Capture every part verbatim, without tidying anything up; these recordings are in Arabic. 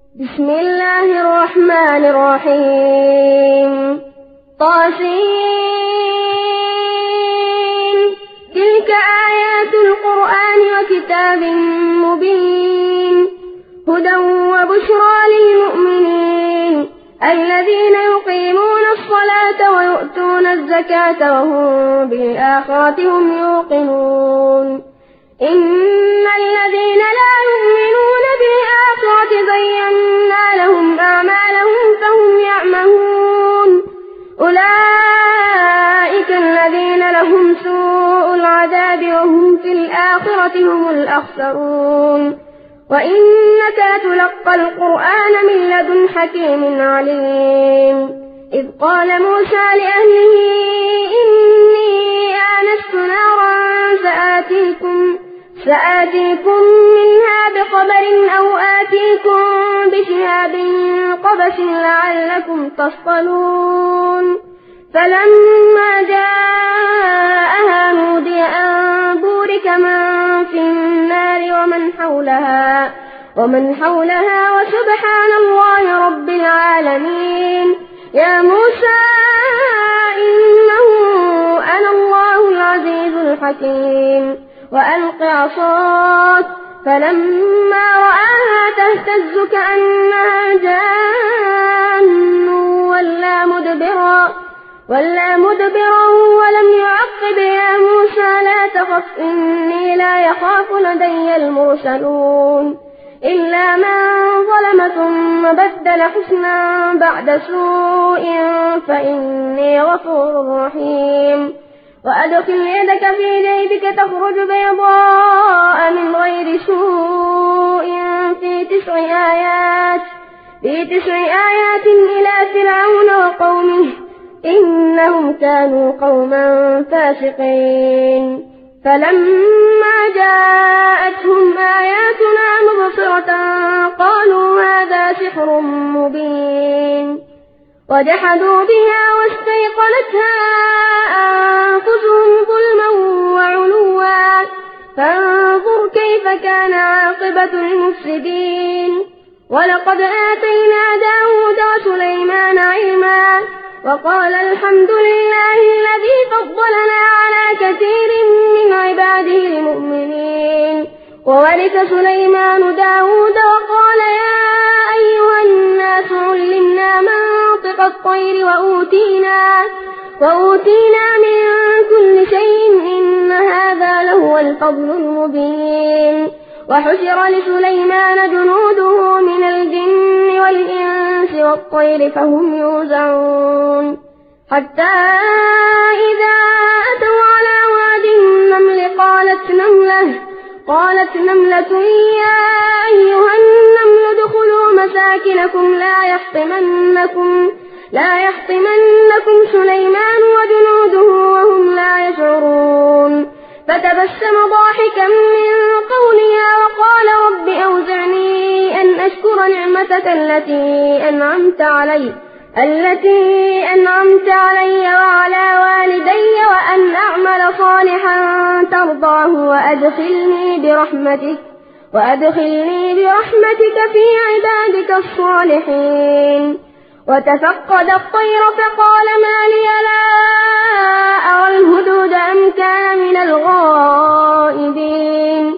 بسم الله الرحمن الرحيم طاسين تلك آيات القرآن وكتاب مبين هدى وبشرى للمؤمنين الذين يقيمون الصلاة ويؤتون الزكاة وهم بالآخرة هم يوقنون إن الذين لا يؤمنون بالآخرة زينا لهم أعمالهم فهم يعمهون أولئك الذين لهم سوء العذاب وهم في الآخرة هم الأخسرون وإنك لتلقى القرآن من لدن حكيم عليم إذ قال موسى لأهله إني آنست نارا سآتيكم سآتيكم منها بخبر أو آتيكم بشهاب قبس لعلكم تصطلون فلما جاءها نودي أن بورك من في النار ومن حولها ومن حولها وسبحان الله رب العالمين يا موسى إنه أنا الله العزيز الحكيم وألق عصاك فلما رآها تهتز كأنها جان ولا مدبرا ولا مدبرا ولم يعقب يا موسى لا تخف إني لا يخاف لدي المرسلون إلا من ظلم ثم بدل حسنا بعد سوء فإني غفور رحيم وأدخل يدك في جيبك تخرج بيضاء من غير سوء في تسع آيات في تسع آيات إلى فرعون وقومه إنهم كانوا قوما فاسقين فلما جاءتهم آياتنا مبصرة قالوا هذا سحر مبين وجحدوا بها واستيقنتها أنفسهم ظلما وعلوا فانظر كيف كان عاقبة المفسدين ولقد آتينا داود وسليمان علما وقال الحمد لله الذي فضلنا على كثير من عباده المؤمنين وورث سليمان داود وقال يا أيها الناس علمنا منطق الطير وأوتينا وأوتينا من كل شيء إن هذا لهو الفضل المبين وحشر لسليمان جنوده من الجن والإنس والطير فهم يوزعون حتى إذا أتوا على واد النمل قالت نملة قالت نملة يا أيها النمل ادخلوا مساكنكم لا يحطمنكم لا يحطمنكم سليمان وجنوده وهم لا يشعرون فتبسم ضاحكا من قولها وقال رب أوزعني أن أشكر نعمتك التي أنعمت علي التي أنعمت علي وعلى والدي وأن أعمل صالحا ترضاه وأدخلني برحمتك وأدخلني برحمتك في عبادك الصالحين وتفقد الطير فقال ما لي لا أرى الهدود أم كان من الغائبين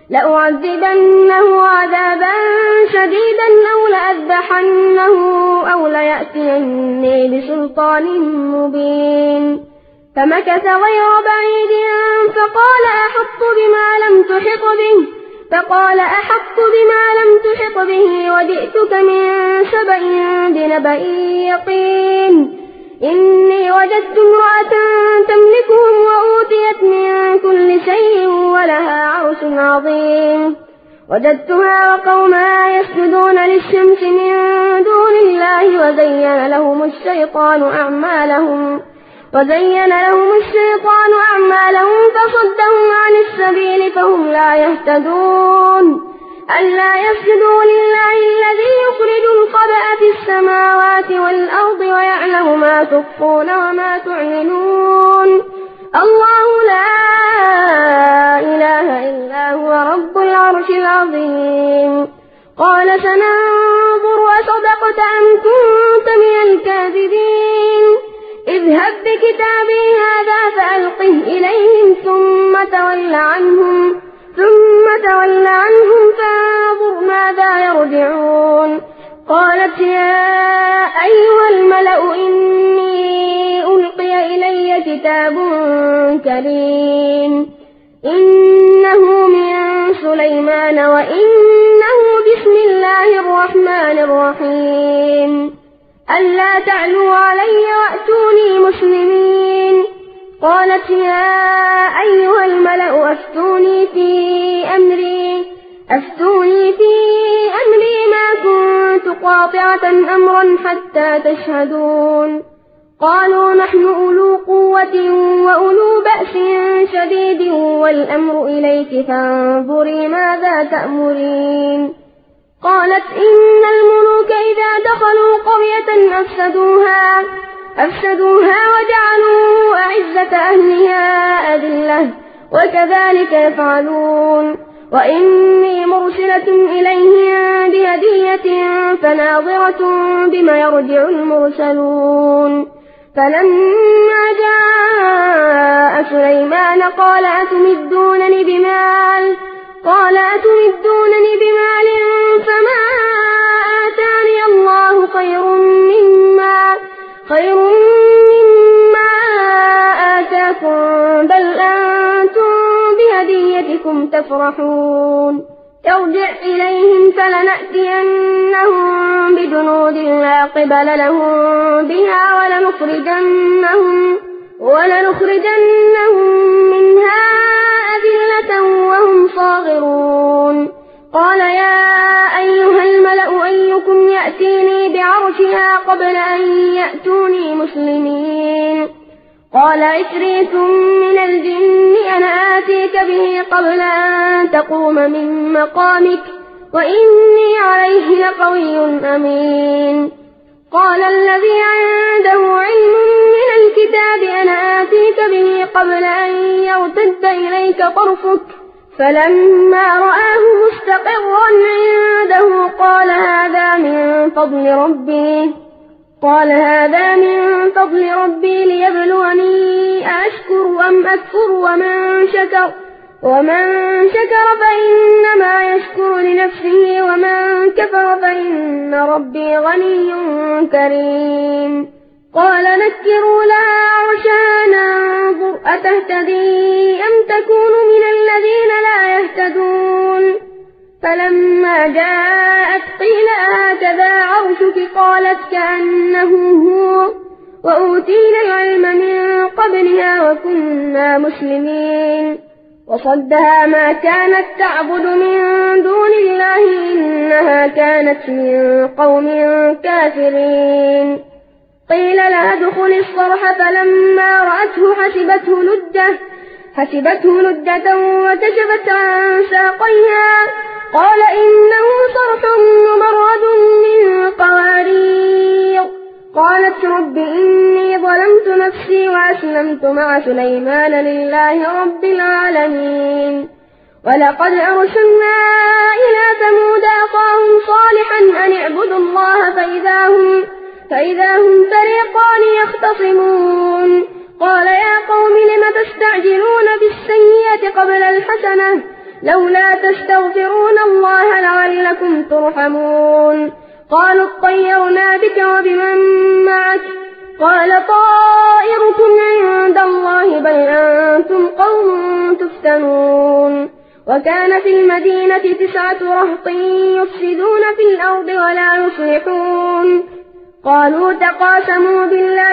لأعذبنه عذابا شديدا أو لأذبحنه أو ليأتيني بسلطان مبين فمكث غير بعيد فقال أحط بما لم تحط به فقال أحط بما لم تحط به وجئتك من سبأ بنبأ يقين إني وجدت امرأة تملكهم وأوتيت من كل شيء ولها عرش عظيم وجدتها وقومها يسجدون للشمس من دون الله وزين لهم الشيطان أعمالهم وزين لهم الشيطان أعمالهم فصدهم عن السبيل فهم لا يهتدون ألا يسجدوا لله الذي يخرج الخبأ في السماوات والأرض ويعلم ما تخفون وما تعلنون الله لا إله إلا هو رب العرش العظيم قال سننظر استكبرت أم كنت من الكاذبين اذهب بكتابي هذا فألقه إليهم ثم تول عنهم ثم تول عنهم فانظر ماذا يرجعون قالت يا أيها الملأ إني ألقي إلي كتاب كريم إنه من سليمان وإنه بسم الله الرحمن الرحيم ألا تعلوا علي وأتوني مسلمين قالت يا أيها الملأ أفتوني في أمري أفتوني في أمري ما كنت قاطعة أمرا حتى تشهدون قالوا نحن أولو قوة وأولو بأس شديد والأمر إليك فانظري ماذا تأمرين قالت إن الملوك إذا دخلوا قرية أفسدوها أفسدوها وجعلوا أعزة أهلها أذلة وكذلك يفعلون وإني مرسلة إليهم بهدية فناظرة بما يرجع المرسلون فلما جاء سليمان قال أتمدونني بمال قال أتمدونني بمال فما آتاني الله خير مما خير مما آتاكم بل أنتم بهديتكم تفرحون ارجع إليهم فلنأتينهم بجنود لا قبل لهم بها ولنخرجنهم ولنخرجنهم منها أذلة وهم صاغرون قال يا أيها الملأ أيكم يأتيني بعرشها قبل أن يأتوني مسلمين قال عفريت من الجن أنا آتيك به قبل أن تقوم من مقامك وإني عليه لقوي أمين قال الذي عنده علم من الكتاب أنا آتيك به قبل أن يرتد إليك طرفك فلما رآه مستقرا عنده قال هذا من فضل ربي قال هذا من فضل ربي ليبلوني أشكر أم أكفر ومن شكر ومن شكر فإنما يشكر لنفسه ومن كفر فإن ربي غني كريم قال نكروا لها عرشها ننظر أتهتدي أم تكون من الذين لا يهتدون فلما جاءت قيل هكذا عرشك قالت كأنه هو وأوتينا العلم من قبلها وكنا مسلمين وصدها ما كانت تعبد من دون الله إنها كانت من قوم كافرين قيل لها ادخل الصرح فلما رأته حسبته لجة حسبته لجة وكشفت عن ساقيها قال إنه صرح ممرد من قوارير قالت رب إني ظلمت نفسي وأسلمت مع سليمان لله رب العالمين ولقد أرسلنا إلى ثمود أخاهم صالحا أن اعبدوا الله فإذا هم, فإذا هم فريقان يختصمون قال يا قوم لم تستعجلون بالسيئة قبل الحسنة لولا تستغفرون الله لعلكم ترحمون قالوا اطيرنا بك وبمن معك قال طائركم عند الله بل أنتم قوم تفتنون وكان في المدينة تسعة رهط يفسدون في الأرض ولا يصلحون قالوا تقاسموا بالله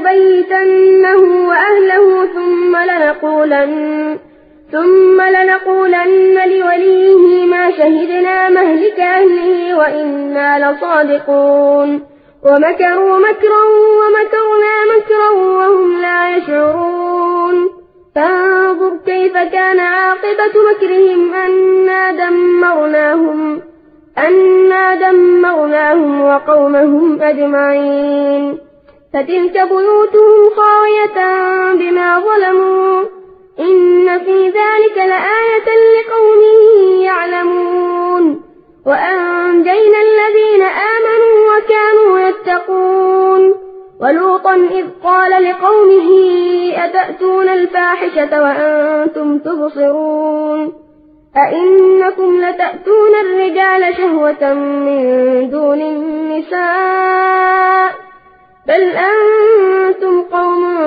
لنبيتنه وأهله ثم لنقولن ثم لنقولن لوليه ما شهدنا مهلك أهله وإنا لصادقون ومكروا مكرا ومكرنا مكرا وهم لا يشعرون فانظر كيف كان عاقبة مكرهم أنا دمرناهم أنا دمرناهم وقومهم أجمعين فتلك بيوتهم خاوية بما ظلموا إن في ذلك لآية لقوم يعلمون وأنجينا الذين آمنوا وكانوا إذ قال لقومه أتأتون الفاحشة وأنتم تبصرون أئنكم لتأتون الرجال شهوة من دون النساء بل أنتم قوم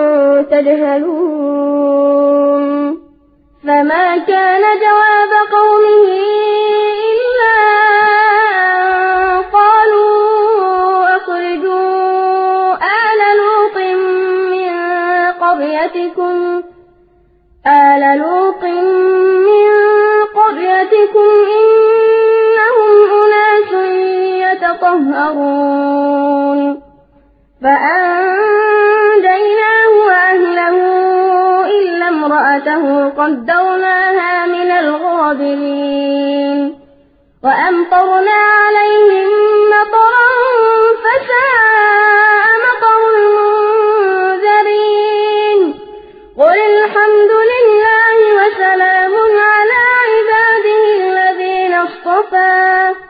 تجهلون فما كان جواب قومه إلا أن قالوا أخرجوا آل لوط من قريتكم آل لوط من قريتكم إنهم أناس يتطهرون فأنجيناه وأهله إلا امرأته قدرناها من الغابرين وأمطرنا عليهم مطرا فساء مطر المنذرين قل الحمد لله وسلام على عباده الذين اصطفى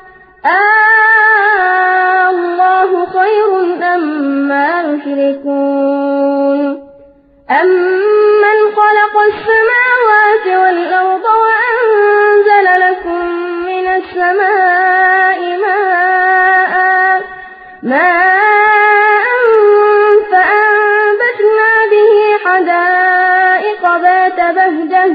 آه الله خير أما يشركون أمن خلق السماوات والأرض وأنزل لكم من السماء ماء ماء فأنبتنا به حدائق ذات بهجة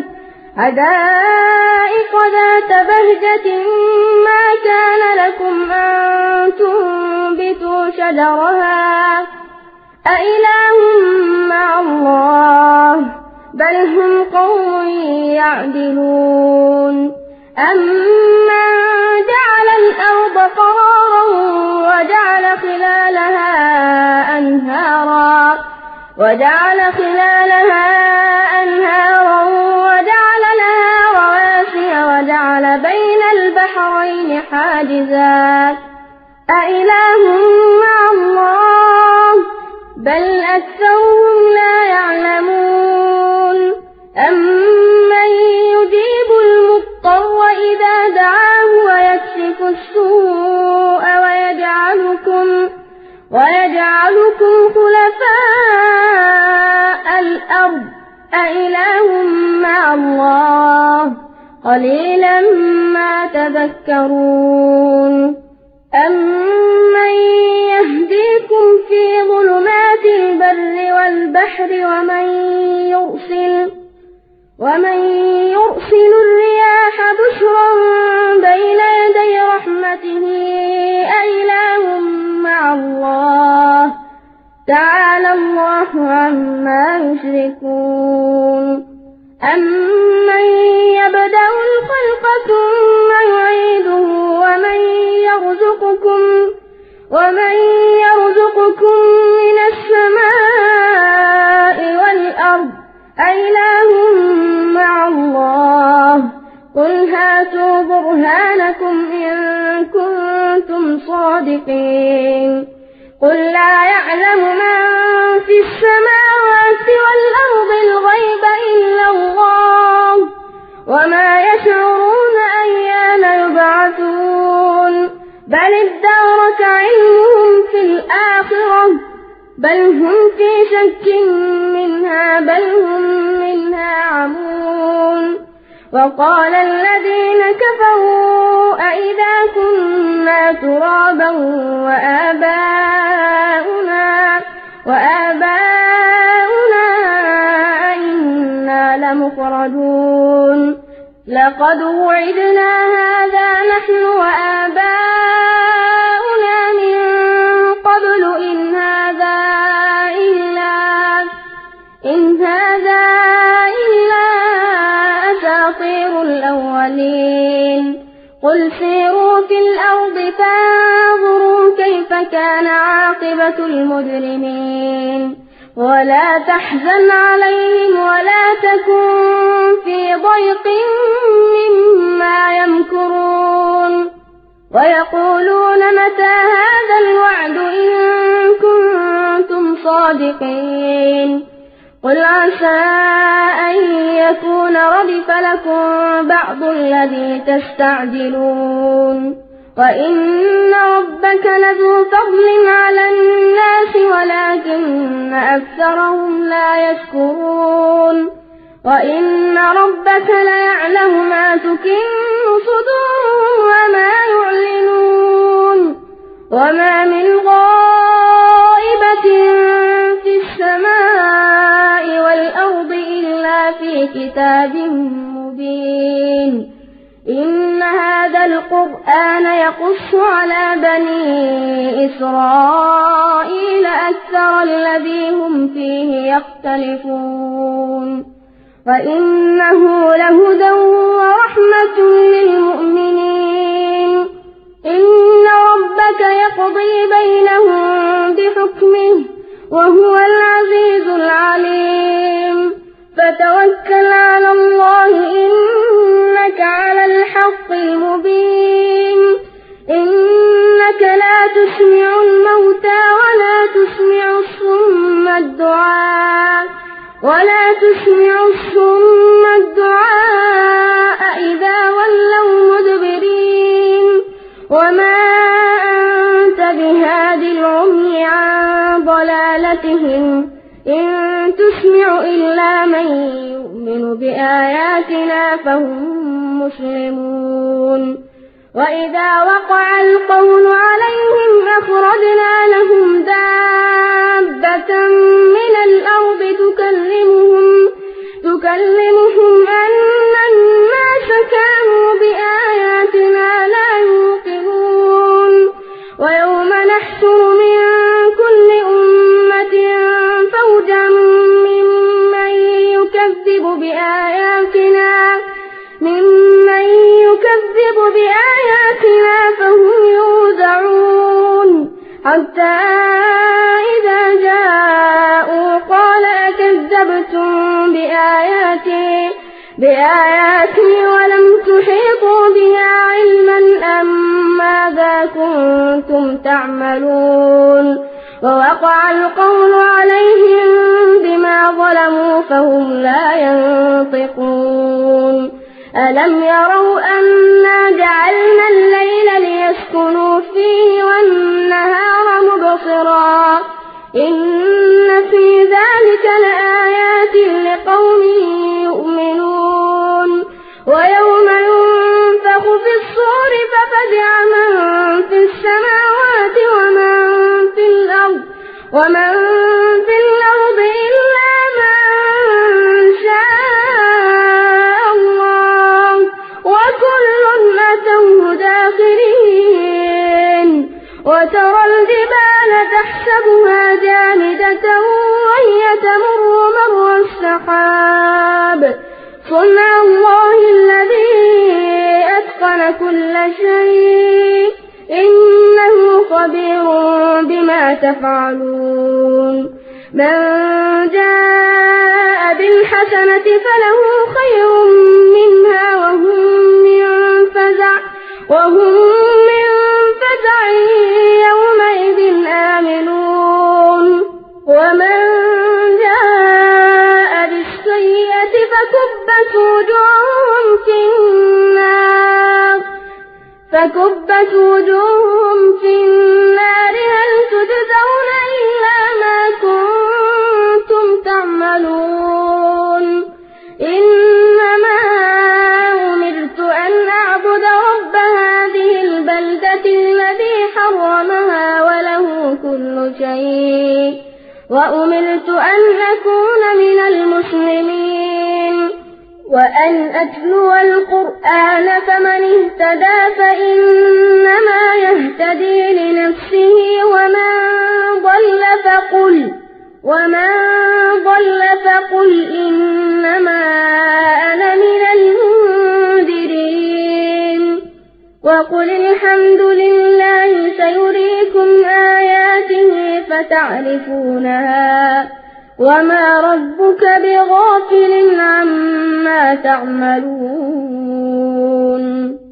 حدائق ذات بهجة ما كان لكم أن تنبتوا شجرها أإله مع الله بل هم قوم يعدلون أمن جعل الأرض قرارا وجعل خلالها أنهارا وجعل خلالها أنهارا وجعل لها رواسي وجعل بين البحرين حاجزا أإله مع الله بل أكثرهم لا يعلمون أمن يجيب المضطر إذا دعاه ويكشف السوء ويجعلكم ويجعلكم خلفاء الأرض أإله مع الله قليلا ما تذكرون أمن يهديكم في ظلمات البر والبحر ومن يرسل ومن يرسل الرياح بشرا بين يدي رحمته أإله مع الله تعالى الله عما يشركون أمن يبدأ الخلق ثم يعيده ومن يرزقكم ومن يرزقكم من السماء والأرض أإله مع الله قل هاتوا برهانكم إن كنتم صادقين قل لا يعلم من في السماوات والأرض الغيب إلا الله وما يشعرون أيان يبعثون بل ادارك علمهم في الآخرة بل هم في شك منها بل هم منها عمون وقال الذين كفروا أئذا كنا ترابا وآباؤنا وآباؤنا أئنا لمخرجون لقد وعدنا هذا نحن وآباؤنا من قبل إن هذا إلا إن هذا إلا أساطير الأولين قل سيروا في الأرض فانظروا كيف كان عاقبة المجرمين ولا تحزن عليهم ولا تكن في ضيق مما يمكرون ويقولون متى هذا الوعد إن كنتم صادقين قل عسى أن يكون ردف لكم بعض الذي تستعجلون وإن ربك لذو فضل على الناس ولكن أكثرهم لا يشكرون وإن ربك ليعلم ما تكن صدورهم وما يعلنون وما من غائبة في السماء والأرض إلا في كتاب مبين إن هذا القرآن يقص على بني إسرائيل أكثر الذي هم فيه يختلفون وإنه لهدى ورحمة للمؤمنين إن ربك يقضي بينهم بحكمه وهو العزيز العليم فتوكل على الله إنك على الحق المبين إنك لا تسمع الموتى ولا تسمع الصم الدعاء ولا تسمع الصم الدعاء إذا ولوا مدبرين وما أنت بهاد العمي عن ضلالتهم إن تسمع إلا من يؤمن بآياتنا فهم مسلمون وإذا وقع القول عليهم أخرجنا لهم دابة من الأرض تكلمهم, تكلمهم أن الناس كانوا بآياتنا لا يوقنون ويوم نحشر من كل أمة فوجا ممن يكذب بآياتنا ممن يكذب بآياتنا فهم يوزعون حتى إذا جاءوا قال أكذبتم بآياتي بآياتي ولم تحيطوا بها علما أم ماذا كنتم تعملون ووقع القول عليهم بما ظلموا فهم لا ينطقون ألم يروا أنا جعلنا الليل ليسكنوا فيه والنهار مبصرا إن في ذلك لآيات لقوم يؤمنون ويوم ينفخ في الصور ففزع من في السماوات ومن في الأرض ومن في الأرض إلا من شاء الله وكل أتوه داخرين وترى الجبال تحسبها جامدة وهي تمر مر السحاب صنع الله الذي أتقن كل شيء إنه خبير بما تفعلون من جاء بالحسنة فله خير منها وهم من فزع وهم من فزع يومئذ آمنون ومن جاء بالسيئة فكبت وجوههم في النار فكبت وجوههم في النار هل تجزون إلا ما كنتم تعملون إنما أمرت أن أعبد رب هذه البلدة الذي حرمها وله كل شيء وأمرت أن أكون من المسلمين وأن أتلو القرآن فمن اهتدى فإنما يهتدي لنفسه ومن ضل فقل ومن ضل فقل إنما أنا من المنذرين وقل الحمد لله سيريكم آياته فتعرفونها وما ربك بغافل عما تعملون